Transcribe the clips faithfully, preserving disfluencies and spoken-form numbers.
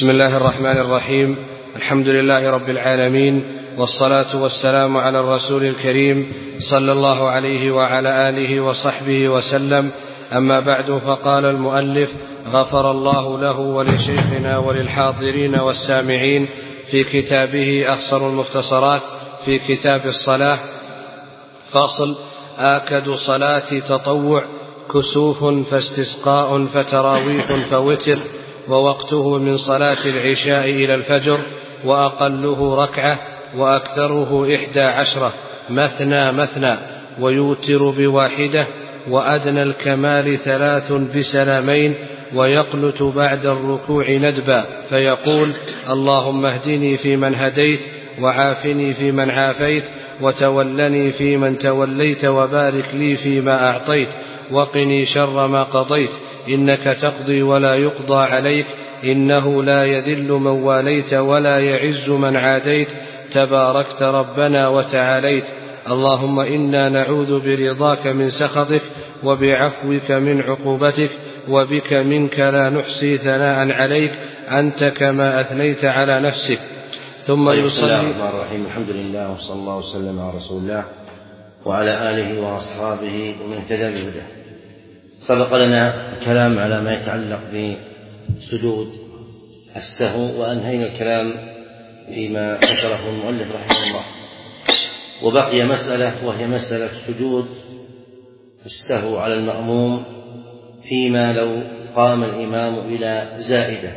بسم الله الرحمن الرحيم. الحمد لله رب العالمين، والصلاة والسلام على الرسول الكريم صلى الله عليه وعلى آله وصحبه وسلم. أما بعد، فقال المؤلف غفر الله له ولشيخنا وللحاضرين والسامعين في كتابه أخصر المختصرات في كتاب الصلاة: فصل: آكد صلاة تطوع كسوف فاستسقاء فتراويح فوتر، ووقته من صلاة العشاء إلى الفجر، وأقله ركعة وأكثره إحدى عشرة، مثنى مثنى، ويوتر بواحدة، وأدنى الكمال ثلاث بسلامين، ويقنت بعد الركوع ندبا فيقول: اللهم اهدني فيمن هديت، وعافني فيمن عافيت، وتولني فيمن توليت، وبارك لي فيما أعطيت، وقني شر ما قضيت، إنك تقضي ولا يقضى عليك، إنه لا يذل من واليت ولا يعز من عاديت، تباركت ربنا وتعاليت. اللهم إنا نعوذ برضاك من سخطك، وبعفوك من عقوبتك، وبك منك لا نحصي ثناء عليك، أنت كما أثنيت على نفسك. ثم يصلي. بسم الله الرحمن الرحيم. الحمد لله، وصلى الله وسلم على رسول الله وعلى آله وأصحابه ومن اهتدى بهداه. سبق لنا الكلام على ما يتعلق بسجود السهو، وأنهينا الكلام فيما ذكره المؤلف رحمه الله، وبقي مسألة، وهي مسألة سجود السهو على المأموم فيما لو قام الإمام إلى زائدة،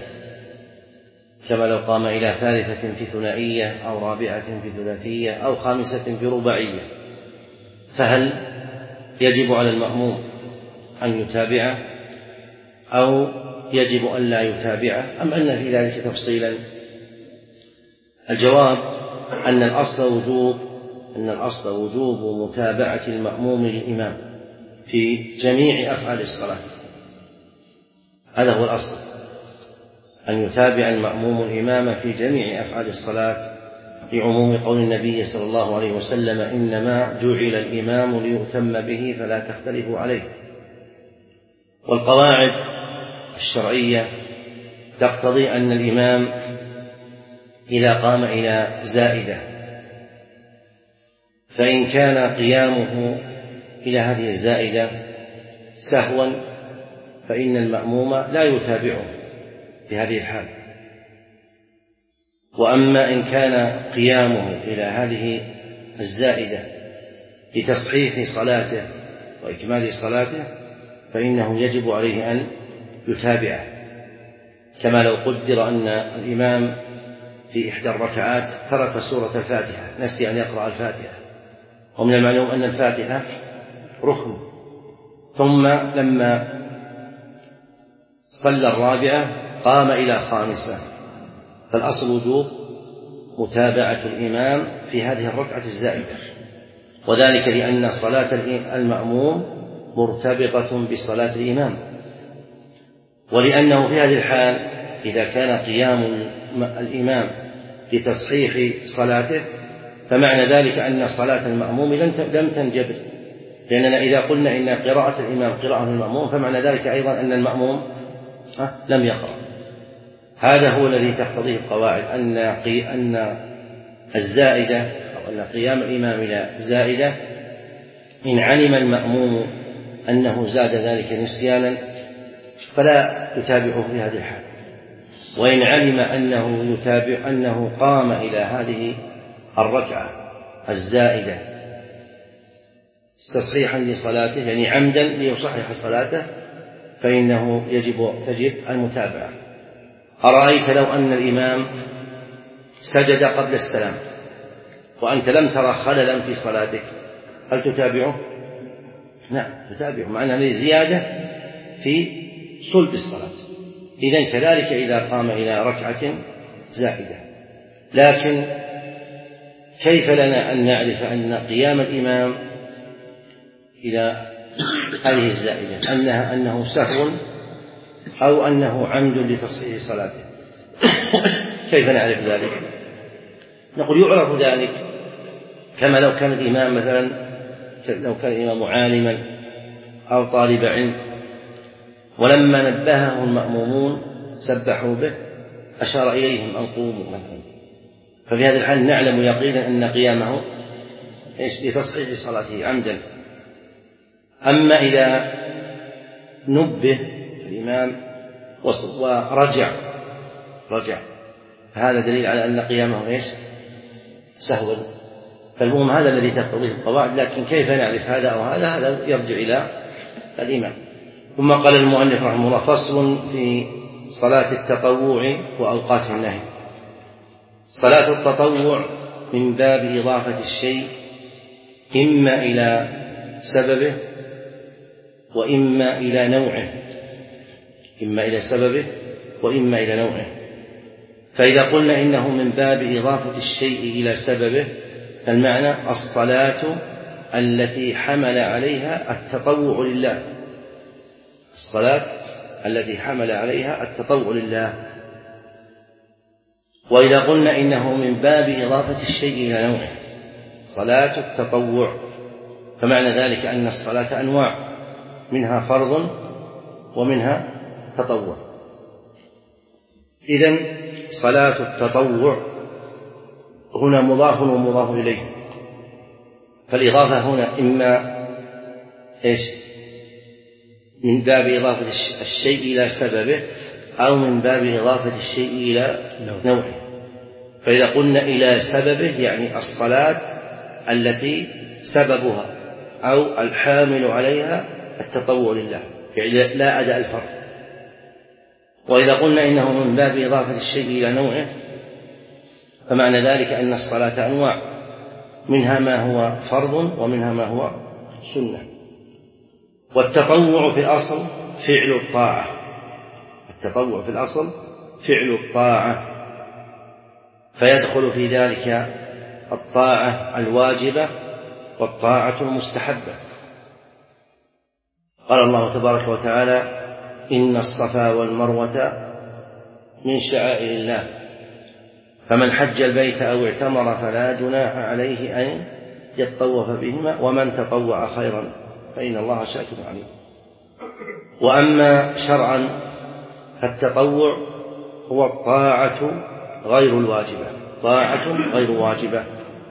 كما لو قام إلى ثالثة في ثنائية، أو رابعة في ثلاثية، أو خامسة في رباعية، فهل يجب على المأموم أن يتابعه أو يجب أن لا يتابعه، أم أن في ذلك تفصيلا؟ الجواب أن الأصل وجوب أن الأصل وجوب متابعة المأموم للإمام في جميع أفعال الصلاة. هذا هو الأصل، أن يتابع المأموم الإمام في جميع أفعال الصلاة، لعموم قول النبي صلى الله عليه وسلم: إنما جعل الإمام ليؤتم به فلا تختلفوا عليه. والقواعد الشرعية تقتضي أن الإمام إذا قام إلى زائدة، فإن كان قيامه إلى هذه الزائدة سهوا، فإن المأموم لا يتابعه في هذه الحال. وأما إن كان قيامه إلى هذه الزائدة لتصحيح صلاته وإكمال صلاته، فإنه يجب عليه أن يتابعه، كما لو قدر أن الإمام في إحدى الركعات ترك سورة الفاتحة، نسي أن يقرأ الفاتحة، ومن المعلوم أن الفاتحة ركن، ثم لما صلى الرابعة قام إلى خامسة، فالأصل وجوب متابعة الإمام في هذه الركعة الزائدة، وذلك لأن صلاة المأموم مرتبطة بصلاة الإمام، ولأنه في هذه الحال إذا كان قيام الإمام لتصحيح صلاته، فمعنى ذلك أن صلاة المأموم لم تنجبر، لأننا إذا قلنا إن قراءة الإمام قراءة المأموم، فمعنى ذلك أيضا أن المأموم لم يقرأ. هذا هو الذي تقتضيه القواعد، أن أن الزائدة أو أن قيام الإمام إلى زائدة، إن علم المأموم أنه زاد ذلك نسيانا فلا يتابعه في هذه الحال، وإن علم أنه يتابع أنه قام إلى هذه الركعة الزائدة تصحيحا لصلاته، يعني عمدا ليصحح صلاته، فإنه يجب تجب المتابعة. أرأيت لو أن الإمام سجد قبل السلام وأنت لم ترى خللا في صلاتك، هل تتابعه؟ نعم تتابعه، مع أنه زيادة في صلب الصلاة. إذن كذلك إذا قام إلى ركعة زائدة. لكن كيف لنا أن نعرف أن قيام الإمام إلى هذه الزائدة أنها أنه سهو أو أنه عمد لتصحيح صلاته؟ كيف نعرف ذلك؟ نقول يعرف ذلك كما لو كان الإمام مثلا لو كان الإمام عالما أو طالب علم، ولما نبهه المأمومون سبحوا به أشار إليهم أن قوموا مثلا، ففي هذا الحال نعلم يقينا أن قيامه لتصحيح صلاته عمدا. أما إذا نبه الإمام ورجع رجع هذا دليل على أن قيامه إيش؟ سهوا. فالمهم هذا الذي تقتضيه القواعد، لكن كيف نعرف هذا أو هذا هذا يرجع إلى الإمام. ثم قال المؤلف رحمه الله: فصل في صلاة التطوع وأوقات النهي. صلاة التطوع من باب إضافة الشيء إما إلى سببه وإما إلى نوعه، إما إلى سببه وإما إلى نوعه. فإذا قلنا إنه من باب إضافة الشيء إلى سببه، فالمعنى الصلاة التي حمل عليها التطوع لله، الصلاة التي حمل عليها التطوع لله. وإذا قلنا إنه من باب إضافة الشيء إلى نوعه، صلاة التطوع، فمعنى ذلك أن الصلاة أنواع، منها فرض ومنها تطوع. إذن صلاة التطوع هنا مضاف ومضاف إليه، فالإضافة هنا إما إيش؟ من باب إضافة الشيء إلى سببه، أو من باب إضافة الشيء إلى نوعه. فإذا قلنا إلى سببه يعني الصلاة التي سببها أو الحامل عليها التطوع لله، يعني لا أداء الفرض. وإذا قلنا إنه من باب إضافة الشيء إلى نوعه، فمعنى ذلك أن الصلاة أنواع، منها ما هو فرض ومنها ما هو سنة. والتطوع في الأصل فعل الطاعة، التطوع في الأصل فعل الطاعة، فيدخل في ذلك الطاعة الواجبة والطاعة المستحبة. قال الله تبارك وتعالى: إن الصفا والمروة من شعائر الله، فمن حج البيت أو اعتمر فلا جناح عليه أن يطوف بهما، ومن تطوع خيرا فإن الله شاكر عليم. وأما شرعا فالتطوع هو الطاعة غير الواجبة، طاعة غير واجبة،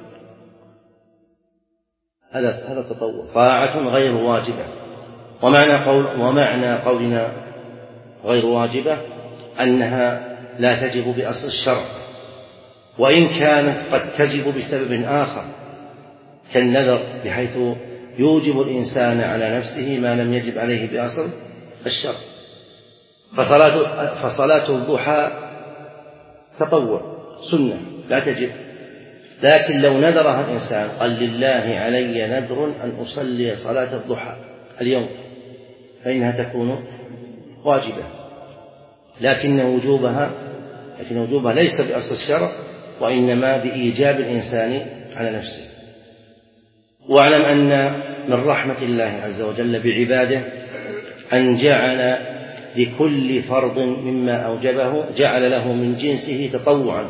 هذا هذا التطوع، طاعة غير واجبة. ومعنى قول ومعنى قولنا غير واجبة أنها لا تجب بأصل الشرع، وإن كانت قد تجب بسبب آخر كالنذر، بحيث يوجب الإنسان على نفسه ما لم يجب عليه بأصل الشرع. فصلاة, فصلاة الضحى تطوع سنة لا تجب، لكن لو نذرها الإنسان قال: لله علي نذر أن أصلي صلاة الضحى اليوم، فإنها تكون واجبة، لكن وجوبها لكن وجوبها ليس بأصل الشرع، وإنما بإيجاب الإنسان على نفسه. واعلم أن من رحمة الله عز وجل بعباده أن جعل لكل فرض مما أوجبه جعل له من جنسه تطوعا.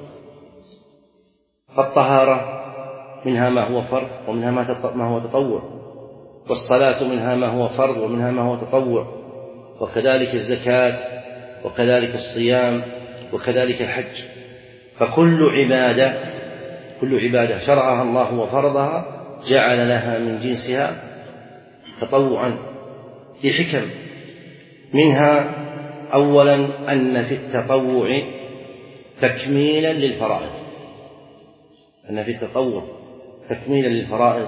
فالطهارة منها ما هو فرض ومنها ما هو تطوع، والصلاة منها ما هو فرض ومنها ما هو تطوع، وكذلك الزكاة، وكذلك الصيام، وكذلك الحج. فكل عبادة كل عبادة شرعها الله وفرضها جعل لها من جنسها تطوعا لحكم، منها أولا أن في التطوع تكميلا للفرائض، أن في التطوع تكميلا للفرائض،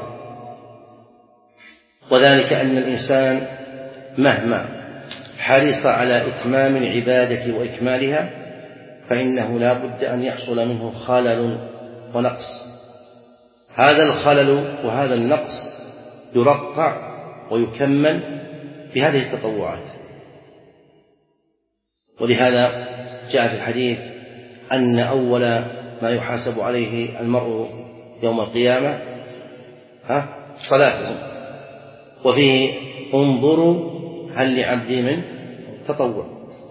وذلك أن الإنسان مهما حرص على إتمام العبادة وإكمالها فإنه لا بد أن يحصل منه خلل ونقص. هذا الخلل وهذا النقص يرقع ويكمل بهذه التطوعات. ولهذا جاء في الحديث أن أول ما يحاسب عليه المرء يوم القيامة ها صلاته، وفيه انظروا هل لعبدي من تطوع.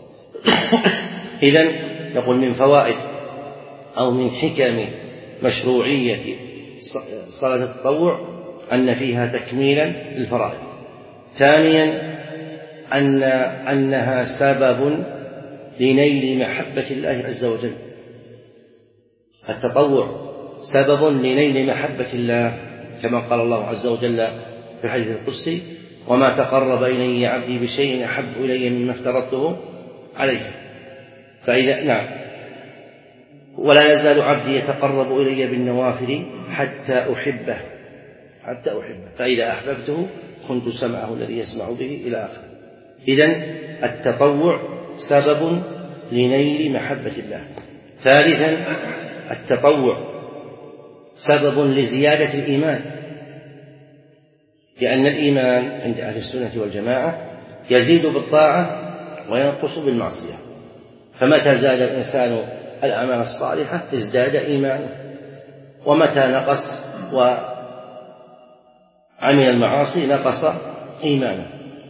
إذن يقول من فوائد أو من حكم مشروعية صلاة التطوع أن فيها تكميلا للفرائض. ثانيا أن أنها سبب لنيل محبة الله عز وجل. التطوع سبب لنيل محبة الله، كما قال الله عز وجل في الحديث القدسي: وما تقرب إلي عبدي بشيء أحب إلي مما افترضته عليه. فإذا نعم ولا يزال عبدي يتقرب إلي بالنوافل حتى أحبه حتى أحبه فإذا أحببته كنت سمعه الذي يسمع به إلى آخره. إذن التطوع سبب لنيل محبة الله. ثالثا التطوع سبب لزيادة الإيمان، لأن الإيمان عند أهل السنة والجماعة يزيد بالطاعة وينقص بالمعصية، فمتى زاد الإنسان الأعمال الصالحة ازداد إيمانه، ومتى نقص وعمل المعاصي نقص إيمانه.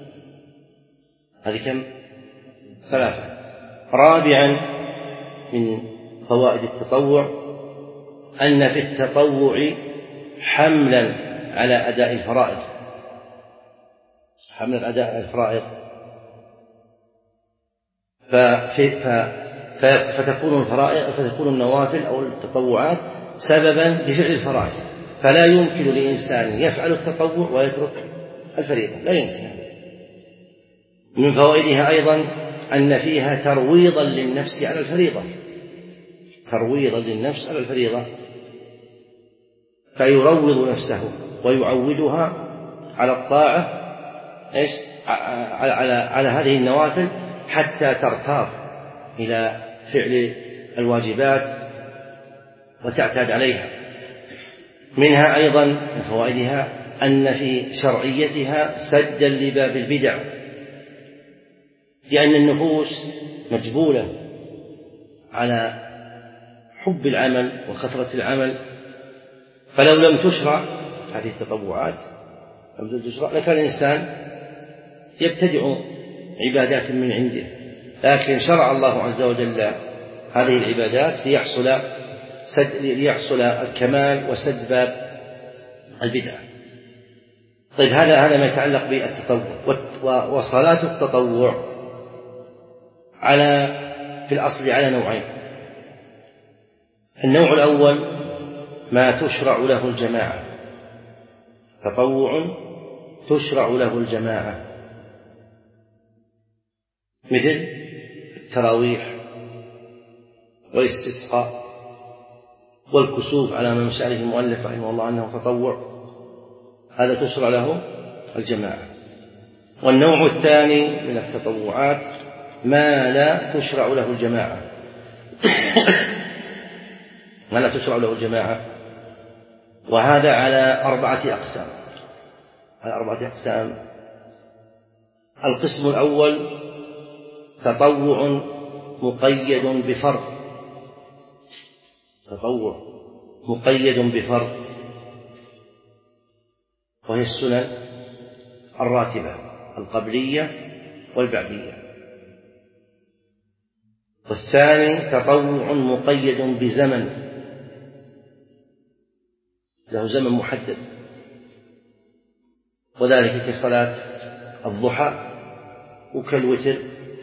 هذه كم؟ ثلاثة. رابعا من فوائد التطوع أن في التطوع حملا على أداء الفرائض حملا أداء الفرائض فتكون الفرائض فتكون النوافل أو التطوعات سببا لفعل الفرائض، فلا يمكن لإنسان يفعل التطوع ويترك الفريضة، لا يمكن. من فوائدها أيضا أن فيها ترويضا للنفس على الفريضة ترويضا للنفس على الفريضة فيروض نفسه ويعودها على الطاعة إيش؟ على, على, على هذه النوافل حتى ترتاض إلى فعل الواجبات وتعتاد عليها. منها أيضا من فوائدها أن في شرعيتها سدا لباب البدع، لأن النفوس مجبولة على حب العمل وكثرة العمل، فلو لم تشرع هذه التطوعات لم تشرع لكان الإنسان يبتدع عبادات من عنده، لكن شرع الله عز وجل هذه العبادات ليحصل سد ليحصل الكمال وسد باب البدع. طيب هذا هذا ما يتعلق بالتطوع. وصلاة التطوع على في الأصل على نوعين. النوع الأول ما تشرع له الجماعة، تطوع تشرع له الجماعة، مثل التراويح والاستسقاء والكسوف على ما مشى عليه المؤلف رحمه الله أنه تطوع، هذا تشرع له الجماعة. والنوع الثاني من التطوعات ما لا تشرع له الجماعة ما لا تشرع له الجماعة وهذا على أربعة أقسام على أربعة أقسام. القسم الأول تطوع مقيد بفرض تطوع مقيد بفرض وهي السنن الراتبة القبلية والبعدية. والثاني تطوع مقيد بزمن، له زمن محدد، وذلك كصلاة الضحى وكالوتر.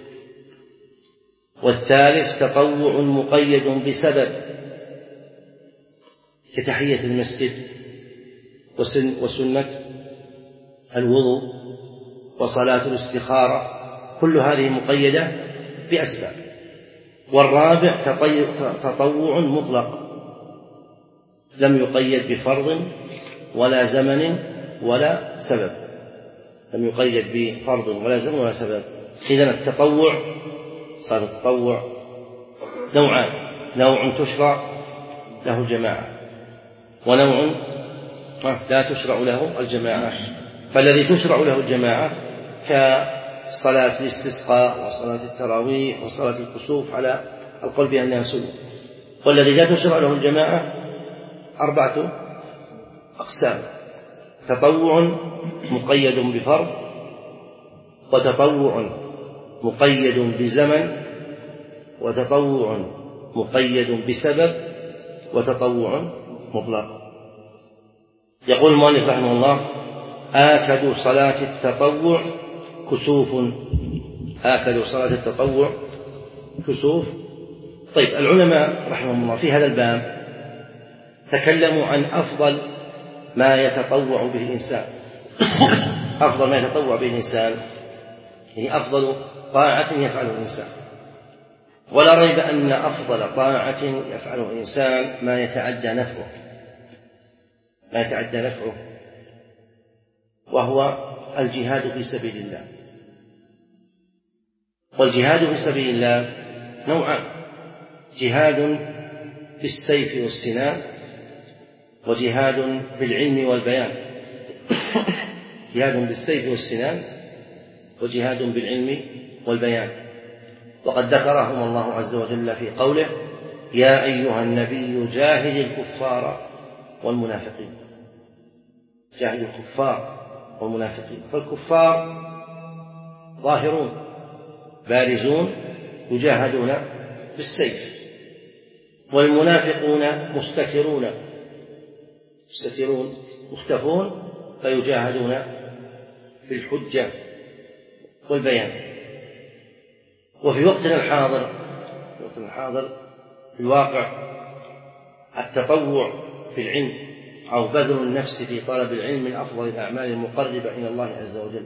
والثالث تطوع مقيد بسبب كتحية المسجد وسنة الوضوء وصلاة الاستخارة، كل هذه مقيدة بأسباب. والرابع تطوع مطلق لم يقيد بفرض ولا زمن ولا سبب لم يقيد بفرض ولا زمن ولا سبب. إذن التطوع صار التطوع نوعان، نوع تشرع له الجماعة ونوع لا تشرع له الجماعة. فالذي تشرع له الجماعة كصلاة الاستسقاء وصلاة التراويح وصلاة الكسوف على القول بأنها سنة. والذي لا تشرع له الجماعة أربعة أقسام: تطوع مقيد بفرض، وتطوع مقيد بزمن، وتطوع مقيد بسبب، وتطوع مطلق. يقول المؤلف رحمه الله: آكد صلاة التطوع كسوف آكد صلاة التطوع كسوف. طيب العلماء رحمهم الله في هذا الباب تكلموا عن أفضل ما يتطوع به الإنسان أفضل ما يتطوع به الإنسان يعني أفضل طاعة يفعله الإنسان، ولا ريب أن أفضل طاعة يفعله الإنسان ما يتعدى نفعه ما يتعدى نفعه وهو الجهاد في سبيل الله. والجهاد في سبيل الله نوعان: جهاد بالسيف والسنان، وجهاد بالعلم والبيان. جهاد بالسيف والسنان وجهاد بالعلم والبيان. وقد ذكرهم الله عز وجل في قوله: يا أيها النبي جاهد الكفار والمنافقين. جاهد الكفار والمنافقين، فالكفار ظاهرون بارزون يجاهدون بالسيف، والمنافقون مستترون مستترون مختفون فيجاهدون بالحجة والبيان. وفي وقتنا الحاضر في وقتنا الحاضر في الواقع التطوع في العلم أو بذل النفس في طلب العلم من أفضل الأعمال المقربة إلى الله عز وجل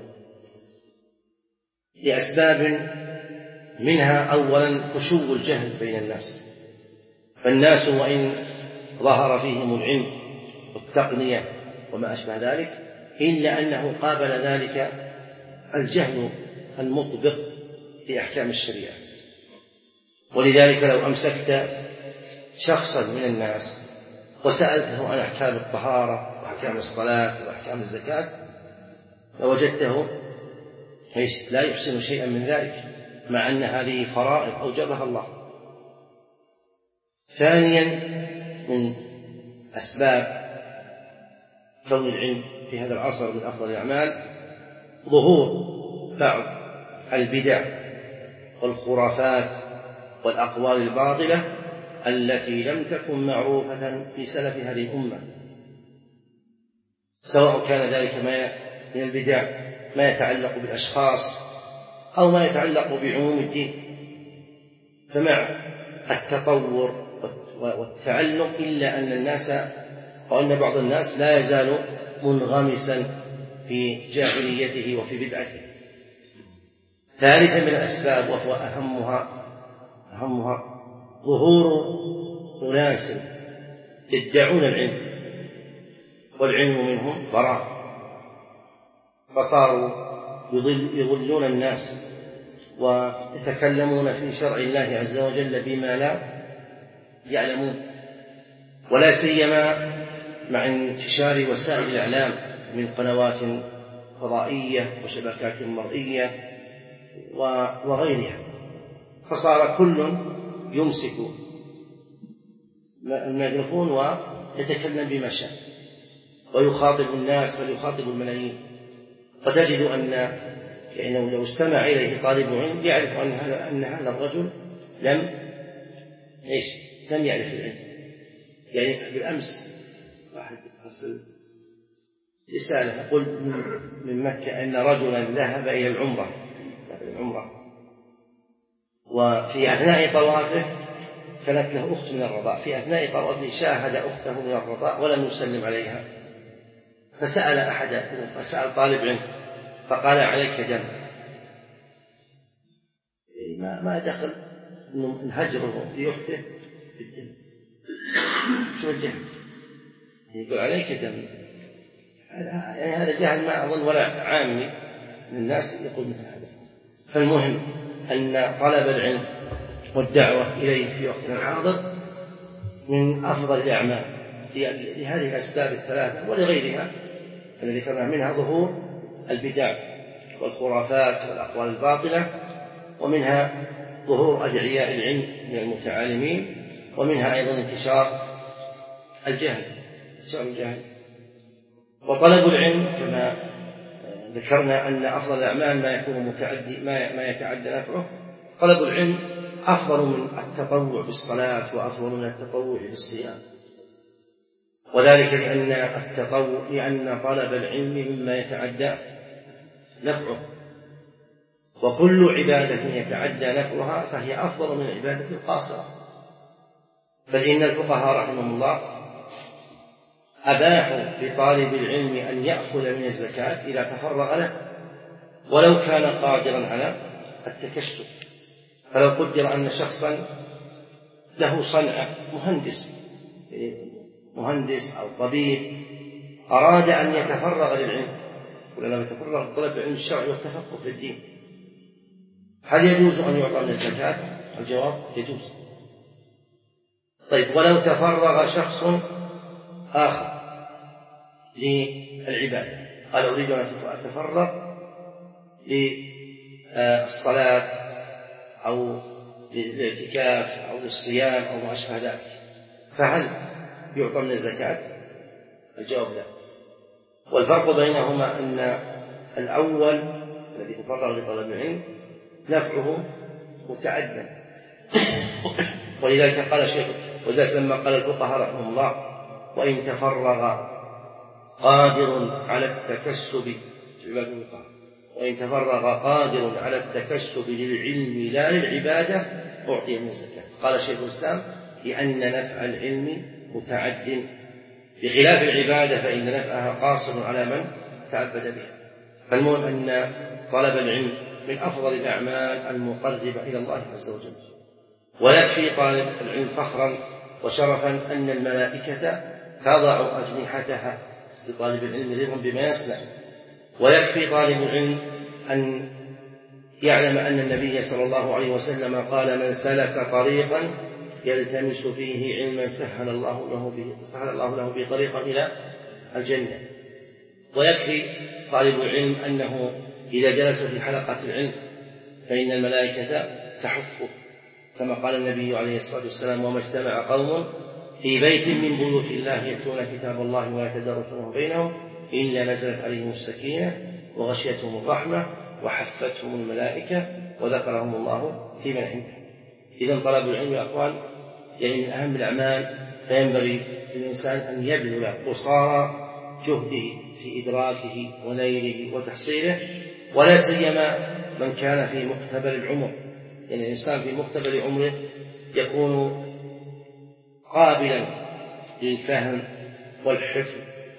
لأسباب، منها أولا فشو الجهل بين الناس، فالناس وإن ظهر فيهم العلم والتقنية وما أشبه ذلك إلا أنه قابل ذلك الجهل المطبق بأحكام الشريعة. ولذلك لو أمسكت شخصا من الناس وسألته عن أحكام الطهارة وأحكام الصلاة وأحكام الزكاة لوجدته لا يحسن شيئا من ذلك، مع أن هذه فرائض أوجبها الله. ثانيا من أسباب كون العلم في هذا العصر من أفضل الأعمال ظهور بعض البدع والخرافات والأقوال الباطلة التي لم تكن معروفة في سلف هذه الأمة، سواء كان ذلك ما من البدع ما يتعلق بالأشخاص أو ما يتعلق بعموم الدين. فمع التطور والتعلق إلا أن الناس أو أن بعض الناس لا يزال منغمسا في جاهليته وفي بدعته. ثالثا من الأسباب وهو أهمها أهمها ظهور أناس يدعون العلم والعلم منهم براء، فصاروا يضلون الناس ويتكلمون في شرع الله عز وجل بما لا يعلمون، ولا سيما مع انتشار وسائل الإعلام من قنوات فضائية وشبكات مرئية وغيرها، فصار كل يمسك الميكروفون ويتكلم بما شاء ويخاطب الناس بل يخاطب الملايين. فتجد أن يعني لو استمع إليه طالب علم يعرف أن هذا أن هذا الرجل لم إيش لم يعرف العلم. يعني بالأمس واحد أرسل رسالة يقول من مكة أن رجلا ذهب إلى العمرة العمرة وفي أثناء طوافه كانت له أخت من الرضاع، في أثناء طوافه شاهد أخته من الرضاع ولم يسلم عليها، فسأل أحد فسأل طالب علم فقال عليك دم. ما ما دخل نهجره في أخته بالدم، شو الجهل؟ يقول عليك دم. يعني هذا جهل ما أظن ولا عامي من الناس يقول مثل هذا. فالمهم أن طلب العلم والدعوة إليه في وقتنا الحاضر من أفضل الأعمال لهذه الأسباب الثلاثة ولغيرها الذي ذكرنا، منها ظهور البدع والخرافات والأقوال الباطلة، ومنها ظهور أدعياء العلم من المتعالمين، ومنها أيضا انتشار الجهل انتشار الجهل وطلب العلم كما ذكرنا أن أفضل الأعمال ما يكون متعدي ما ما يتعدى نفعه. طلب العلم أفضل من التطوع بالصلاة وأفضل من التطوع بالصيام، وذلك لأن التطوع لأن طلب العلم مما يتعدى نفعه، وكل عبادة يتعدى نفعها فهي أفضل من العبادة القاصرة. بل إن الفقهاء رحمهم الله أباحوا لطالب العلم أن يأخذ من الزكاة إذا تفرغ له ولو كان قادرا على التكسب. فلو قدر أن شخصا له صنعة مهندس مهندس أو طبيب أراد أن يتفرغ للعلم، ولما يتفرغ لطلب العلم الشرعي والتفقه في الدين، هل يجوز أن يعطى من الزكاة؟ الجواب يجوز. طيب ولو تفرغ شخص آخر للعبادة، قال أريد أن أتفرغ للصلاة أو للاعتكاف أو للصيام أو ما أشبه ذلك، فهل يعطى من الزكاة؟ الجواب لا. والفرق بينهما أن الأول الذي تفرغ لطلب العلم نفعه متعدى، ولذلك قال الشيخ، ولذلك لما قال الفقهاء رحمهم الله وإن تفرغ قادر على التكسب وإن تفرغ قادر على التكسب للعلم لا للعبادة أعطي من الزكاة. قال شيخ الإسلام لأن نفع العلم متعد بخلاف العبادة فإن نفعها قاصر على من تعبد بها. فالمهم أن طلب العلم من أفضل الأعمال المقربة إلى الله عز وجل، ويكفي طالب العلم فخرا وشرفا أن الملائكة تضع أجنحتها لطالب العلم رضا بما يصنع، ويكفي طالب العلم أن يعلم أن النبي صلى الله عليه وسلم قال من سلك طريقا يلتمس فيه علما سهل الله له به سهل الله له به طريقا إلى الجنة. ويكفي طالب العلم أنه إذا جلس في حلقة العلم فإن الملائكة تحفه، كما قال النبي عليه الصلاة والسلام وما اجتمع قوم في بيت من بيوت الله يتلون كتاب الله ويتدارسونه بينهم إلا نزلت عليهم السكينة وغشيتهم الرحمة وحفتهم الملائكة وذكرهم الله في من عنده. إذن طلب العلم يا أخوان يعني من أهم الأعمال، فينبغي للإنسان أن يبذل قصارى جهده في إدراكه ونيله وتحصيله، ولا سيما من كان في مقتبل العمر. يعني الإنسان في مقتبل عمره يكون قابلا للفهم والحفظ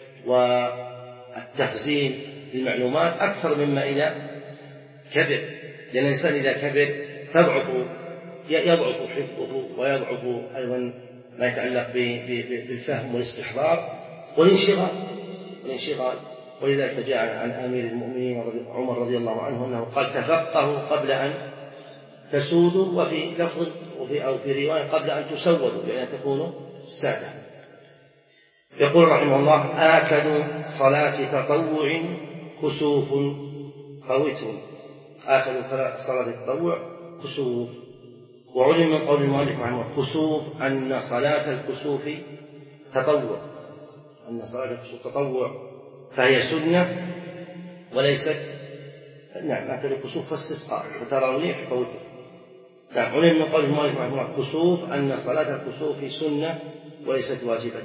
والتخزين للمعلومات أكثر مما إذا كبر، لأن الإنسان إذا كبر تضعف يضعف حفظه ويضعف أيضا ما يتعلق بالفهم والاستحضار والانشغال والانشغال ولذلك جاء عن أمير المؤمنين عمر رضي الله عنه أنه قال تفقهوا قبل أن تسودوا، وفي لفظ وفي أو في رواية قبل أن تسودوا لأن تكونوا سادة. يقول رحمه الله آكد صلاة تطوع كسوف فوتر، آكد صلاة التطوع كسوف. وعلم من قول المؤلف رحمه الله كسوف أن صلاة الكسوف تطوع، أن صلاة الكسوف تطوع فهي سنة وليست نعم آكد الكسوف فاستسقاء وتراويح فوتر. نعم علم من قول المؤلف رحمه الله كسوف أن صلاة الكسوف سنة وليست واجبة.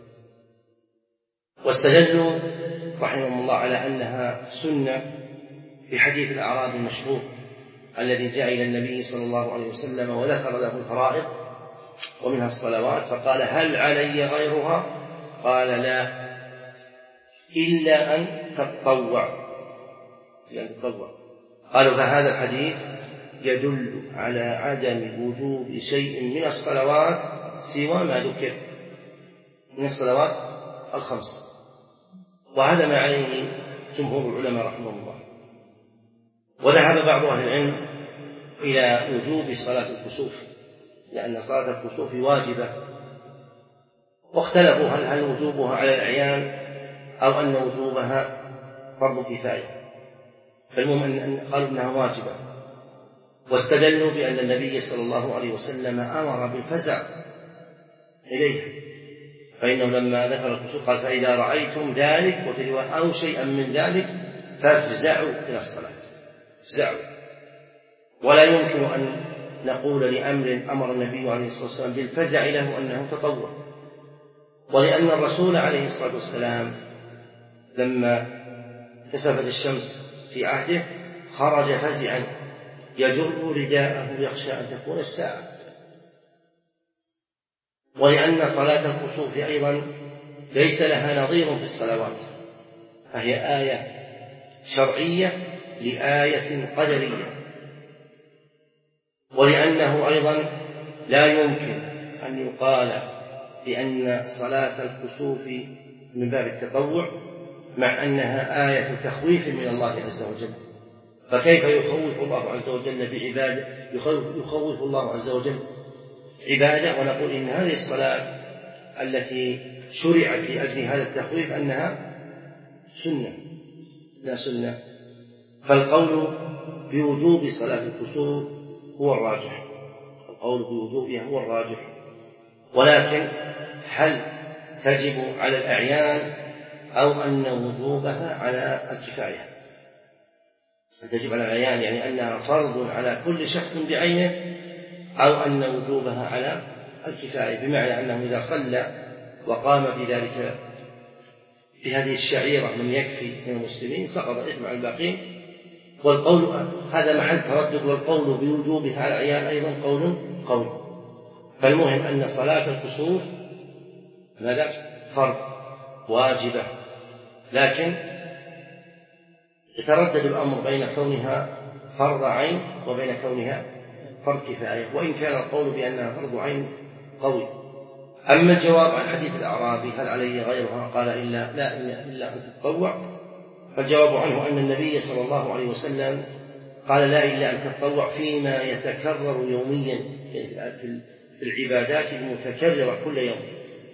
واستدلوا رحمهم الله على أنها سنة بحديث الأعرابي المشهور الذي جاء إلى النبي صلى الله عليه وسلم وذكر له الفرائض ومنها الصلوات فقال هل علي غيرها؟ قال لا إلا أن تتطوع يعني تتطوع. قالوا فهذا الحديث يدل على عدم وجوب شيء من الصلوات سوى ما ذكر من الصلوات الخمس، وهذا ما عليه جمهور العلماء رحمهم الله. وذهب بعض أهل العلم إلى وجوب صلاة الكسوف لأن صلاة الكسوف واجبة، واختلفوا هل هل وجوبها على الأعيان أو أن وجوبها فرض كفاية، فالمهم أن قالوا أنها واجبة. واستدلوا بأن النبي صلى الله عليه وسلم أمر بالفزع إليها، فإنه لما ذكر الكسوف قال فإذا رأيتم ذلك وفي رواية أو شيئا من ذلك فافزعوا إلى الصلاة، افزعوا. ولا يمكن أن نقول لأمر أمر النبي عليه الصلاة والسلام بالفزع له أنه تطوع، ولأن الرسول عليه الصلاة والسلام لما كسفت الشمس في عهده خرج فزعا يجر رداءه يخشى أن تكون الساعة. ولأن صلاة الكسوف أيضا ليس لها نظير في الصلوات، فهي آية شرعية لآية قدرية. ولأنه أيضا لا يمكن أن يقال بأن صلاة الكسوف من باب التطوع مع أنها آية تخويف من الله عز وجل، فكيف يخوف الله عز وجل بعباده؟ يخوف الله عز وجل عباده ونقول إن هذه الصلاة التي شرعت لأجل هذا التخويف أنها سنة لا سنة. فالقول بوجوب صلاة الكسوف هو الراجح، القول بوجوبها هو الراجح. ولكن هل تجب على الأعيان أو أن وجوبها على الكفاية؟ تجب على الأعيان يعني أنها فرض على كل شخص بعينه، أو أن وجوبها على الكفاية، بمعنى أنه إذا صلى وقام بذلك بهذه الشعيرة من يكفي من المسلمين سقط الإثم على الباقين. والقول هذا محل تردد، والقول بوجوبها على الأعيان أيضا قول قول. فالمهم أن صلاة الكسوف ماذا؟ فرض واجبة، لكن يتردد الأمر بين كونها فرض عين وبين كونها فرض كفاية، وإن كان القول بأنها فرض عين قوي. أما الجواب عن حديث الأعرابي هل علي غيرها قال إلا لا إلا أن تتطوع، فالجواب عنه أن النبي صلى الله عليه وسلم قال لا إلا أن تتطوع فيما يتكرر يوميا في العبادات المتكررة كل يوم.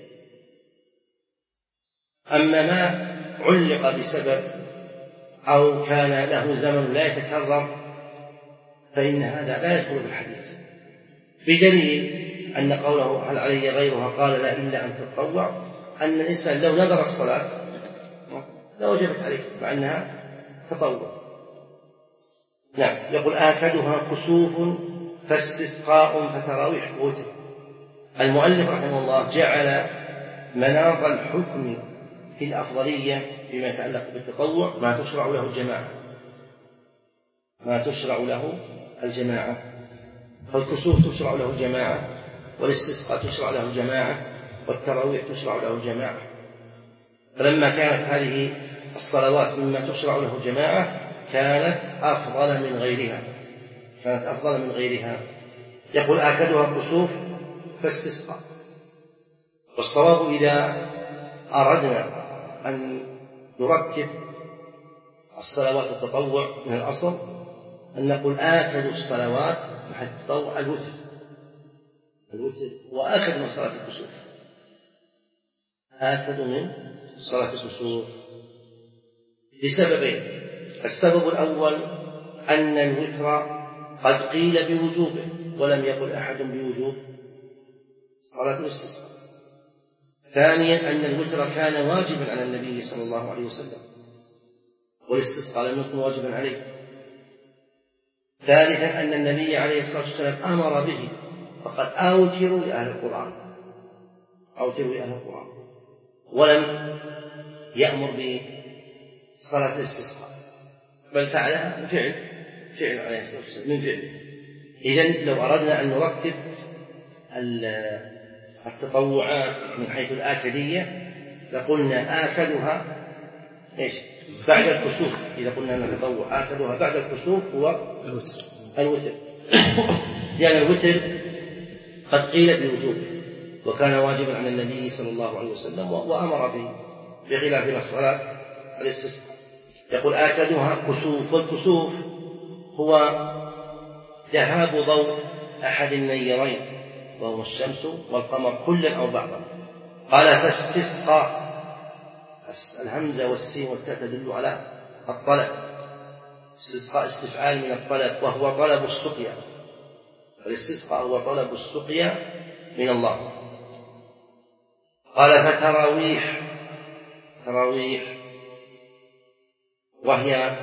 أما ما علق بسبب أو كان له زمن لا يتكرر فإن هذا لا يدخل في الحديث، بدليل أن قوله هل علي غيرها قال لا إلا أن تتطوع، أن الإنسان لو نذر الصلاة لوجبت عليه مع أنها تطوع. نعم. يقول آكدها كسوف فاستسقاء فتراويح وتر. المؤلف رحمه الله جعل مناط الحكم في الأفضلية بما يتعلق بالتطوع ما تشرع له الجماعة، ما تشرع له الجماعة. فالكسوف تشرع له الجماعة، والاستسقاء تشرع له الجماعة، والتراويح تشرع له الجماعة. فلما كانت هذه الصلوات مما تشرع له الجماعة كانت أفضل من غيرها، كانت أفضل من غيرها. يقول آكدها كسوف فاستسقى. والصواب إذا أردنا أن نرتب الصلوات التطوع من الأصل أن نقول آكد الصلوات مع التطوع الوتر، الوتر وآكد من صلاة الكسوف، آكد من صلاة الكسوف لسببين. السبب الأول أن الوتر قد قيل بوجوبه ولم يقل أحد بوجوب صلاة الاستسقاء. ثانيا أن الوتر كان واجبا على النبي صلى الله عليه وسلم والاستسقاء لم يكن واجبا عليه. ثالثا أن النبي عليه الصلاة والسلام أمر به، فقد أوتروا لأهل القرآن، أوتروا لأهل القرآن، ولم يأمر بصلاة الاستسقاء بل فعلها من فعل فعل عليه الصلاة والسلام من فعله. إذن لو أردنا أن نرتب التطوعات من حيث الآكدية لقلنا آكدها إيش؟ بعد الكسوف. إذا قلنا نتطوع آكدها بعد الكسوف هو الوتر، الوتر لأن الوتر قد قيل بوجوبه وكان واجبا على النبي صلى الله عليه وسلم وأمر به بخلاف الصلاة الاستسقاء. يقول آكدها كسوف. والكسوف هو ذهاب ضوء أحد النيرين وهو الشمس والقمر كلا أو بعضا. قال فاستسقى، الهمزة والسين والتاء تدل على الطلب، استسقاء استفعال من الطلب وهو طلب السقيا، فالاستسقاء هو طلب السقيا من الله. قال فتراويح، تراويح وهي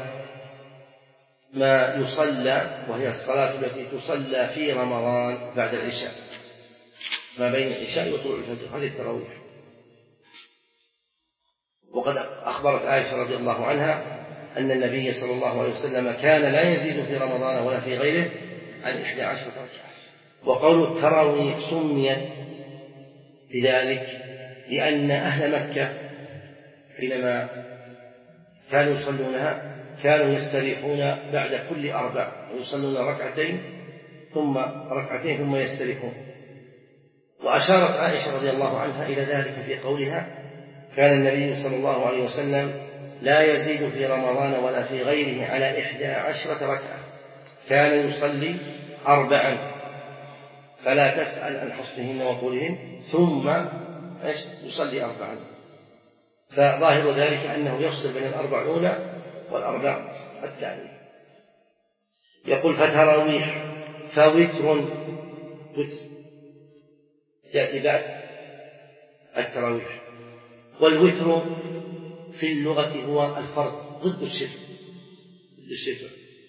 ما يصلى، وهي الصلاة التي تصلى في رمضان بعد العشاء، ما بين العشاء وطلوع الفجر، هذه التراويح. وقد أخبرت عائشة رضي الله عنها أن النبي صلى الله عليه وسلم كان لا يزيد في رمضان ولا في غيره عن إحدى عشرة ركعة. وقول التراويح سميت بذلك لأن أهل مكة حينما كانوا يصلونها كانوا يستريحون بعد كل أربع ويصلون ركعتين ثم ركعتين ثم يستريحون. وأشارت عائشة رضي الله عنها إلى ذلك في قولها: كان النبي صلى الله عليه وسلم لا يزيد في رمضان ولا في غيره على إحدى عشرة ركعة، كان يصلي أربعا فلا تسأل عن حسنهن وطولهن ثم يصلي أربعا. فظاهر ذلك أنه يفصل بين الأربع الأولى والأربع الثانية. يقول: فتراويح فوتر وتر يأتي بعد التراويح. والوتر في اللغة هو الفرد ضد الشفع ضد الشفع.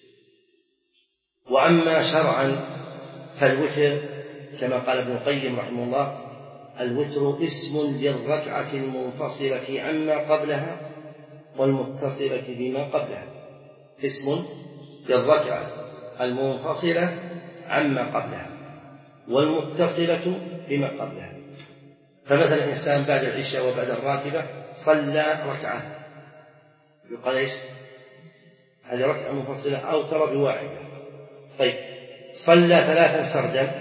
وأما شرعا فالوتر كما قال ابن القيم رحمه الله: الوتر اسم للركعة المنفصلة عما قبلها والمتصلة بما قبلها. اسم للركعة المنفصلة عما قبلها والمتصلة بما قبلها. فمثلا إنسان بعد العشاء وبعد الراتبة صلى ركعة يقال إيش؟ هذه ركعة منفصلة أوتر بواحدة. طيب صلى ثلاثا سردا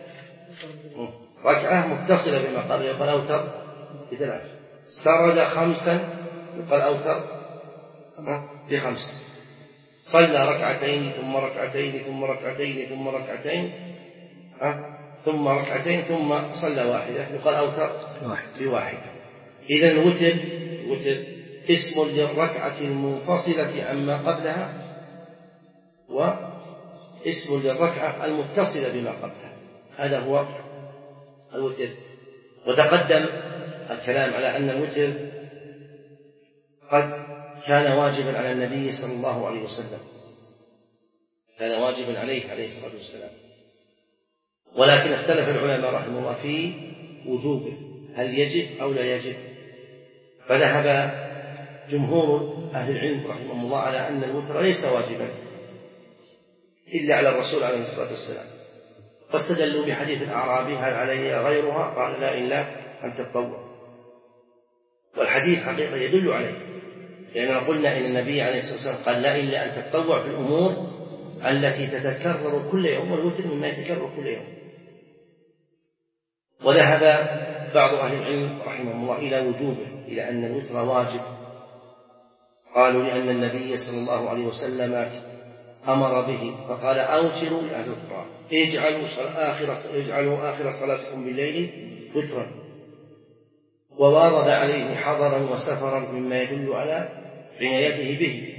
ركعة متصلة بما قبلها يقال أوتر بثلاث. سرد خمسا يقال أوتر بخمس. صلى ركعتين ثم ركعتين ثم ركعتين ثم ركعتين ثم ركعتين ثم صلى واحدة يقال أوتر بواحدة. إذن الوتر وتر اسم للركعة المنفصلة عما قبلها واسم للركعة المتصلة بما قبلها. هذا هو الوتر. وتقدم الكلام على أن الوتر قد كان واجبا على النبي صلى الله عليه وسلم، كان واجبا عليه عليه الصلاة والسلام، ولكن اختلف العلماء رحمه الله في وجوبه، هل يجب أو لا يجب. فذهب جمهور أهل العلم رحمه الله على أن الوتر ليس واجبا إلا على الرسول عليه الصلاة والسلام، فاستدلوا بحديث الأعرابي: هل علي غيرها؟ قال: لا إلا أن تتطوع. والحديث حقيقة يدل عليه، لأننا قلنا إن النبي عليه الصلاة والسلام قال: لا إلا أن تتطوع في الأمور التي تتكرر كل يوم، والوتر مما يتكرر كل يوم. وذهب بعض أهل العلم رحمه الله إلى وجوبه، إلى أن الوتر واجب. قالوا لأن النبي صلى الله عليه وسلم أمر به فقال: أوتروا لأهل القرآن، اجعلوا آخر اجعلوا آخر صلاتكم بالليل وترا. ووارد عليه حضرا وسفرا مما يدل على عنايته به.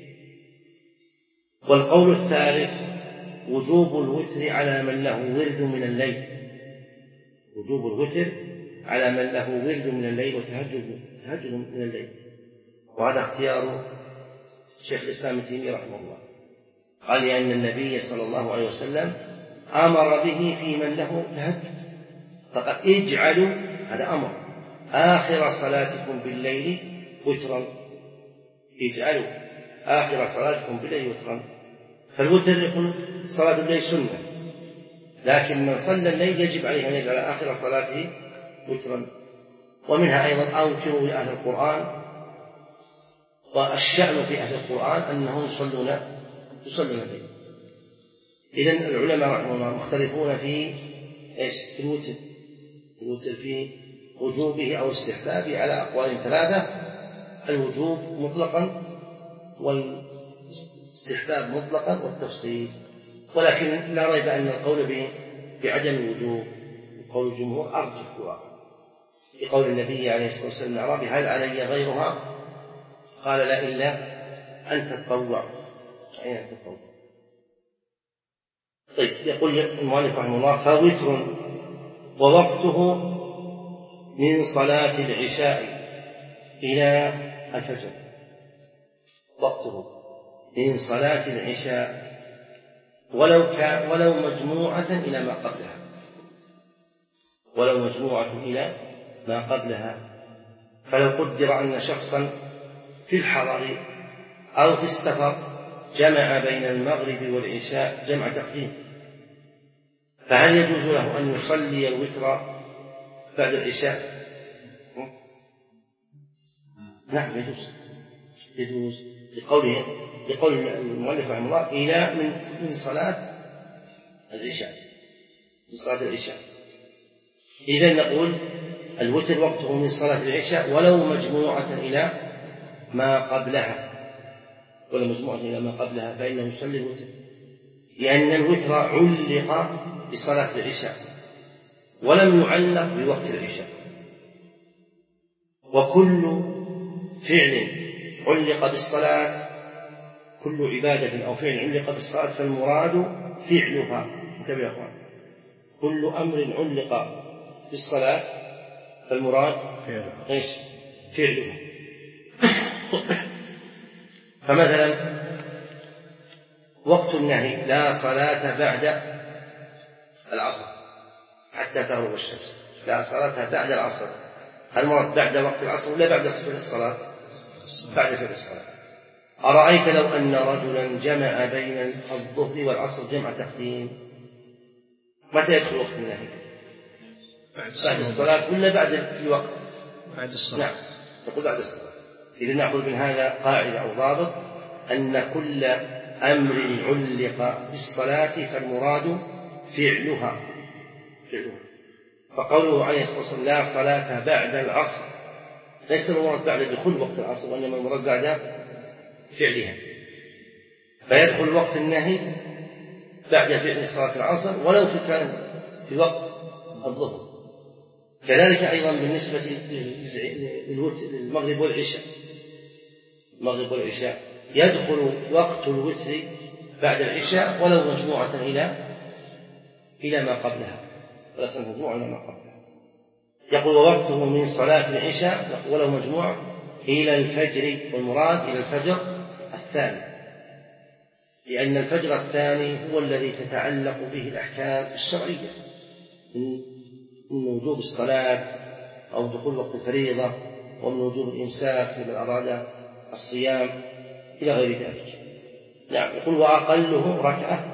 والقول الثالث وجوب الوتر على من له ورد من الليل، وجوب الوتر على من له ورد من الليل وتهجد تهجد من الليل. وهذا اختيار شيخ الإسلام ابن تيمية رحمه الله، قال لأن النبي صلى الله عليه وسلم أمر به في من له تهجد، فقد اجعلوا، هذا أمر، آخر صلاتكم بالليل وترا، اجعلوا آخر صلاتكم بالليل وترا. فالوتر يكون صلاة الليل سنة، لكن من صلى الليل يجب عليه أن يجعل آخر صلاته وترا. ومنها أيضا أوتروا لأهل القرآن. والشأن في أهل القرآن أنهم يصلون يصلون الليل. إذن العلماء رحمه الله مختلفون في إيش؟ في الوتر، الوتر في وجوبه أو استحبابه على أقوال ثلاثة: الوجوب مطلقا والاستحباب مطلقا والتفصيل. ولكن لا ريب أن القول بعدم الوجوب قول الجمهور أرجح وأقوى. لقول النبي عليه الصلاة والسلام الأعرابي: هل علي غيرها؟ قال: لا إلا أن تتطوع. أين أن تتطوع؟ طيب، يقول المؤلف رحمه الله: فوتر ووقته من صلاة العشاء إلى الفجر. وقته من صلاة العشاء ولو كان ولو مجموعة إلى ما قبلها، ولو مجموعة إلى ما قبلها. فلو قدر أن شخصا في الحضر أو في السفر جمع بين المغرب والعشاء جمع تقديم، فهل يجوز له أن يصلي الوتر بعد العشاء؟ نعم يجوز، يجوز لقوله لقول المؤلف رحمه الله إلى من من صلاة العشاء، من صلاة العشاء. إذا نقول الوتر وقته من صلاة العشاء ولو مجموعة إلى ما قبلها، ولا مجموعة إلى ما قبلها فإنه يصلي الوتر، لأن الوتر علق بصلاة العشاء ولم يعلق بوقت العشاء. وكل فعل علق بالصلاة، كل عبادة أو فعل علق بالصلاة فالمراد فعلها. انتبه يا أخوان، كل أمر علق بالصلاة فالمراد ايش؟ فعلها. فمثلا وقت النهي لا صلاة بعد العصر حتى تغرب الشمس، لا صلاة بعد العصر، المراد بعد وقت العصر ولا بعد صفة الصلاة؟ بعد فعل الصلاة. أرأيت لو أن رجلا جمع بين الظهر والعصر جمع تقديم، متى يدخل وقت النهي؟ بعد الصلاة ولا بعد الوقت؟ بعد الصلاة. نعم نقول بعد الصلاة. إذا نأخذ من هذا قاعدة أو ضابط أن كل أمر علق بالصلاة فالمراد فعلها فعلها. فقوله عليه الصلاة والسلام لا صلاة بعد العصر ليس المراد بعد دخول وقت العصر، وإنما المراد بعد فعلها، فيدخل وقت النهي بعد فعل صلاة العصر ولو في كان في وقت الظهر. كذلك أيضا بالنسبة للمغرب والعشاء، المغرب والعشاء يدخل وقت الوتر بعد العشاء ولو مجموعة إلى إلى ما قبلها، ولكن مجموعة إلى ما قبلها. يقول ووقته من صلاة العشاء ولو مجموعة إلى الفجر، والمراد إلى الفجر الثاني، لأن الفجر الثاني هو الذي تتعلق به الأحكام الشرعية من وجوب الصلاة أو دخول وقت الفريضة، ومن وجوب الإمساك لمن أراد الصيام إلى غير ذلك. نعم. يقول وأقله ركعة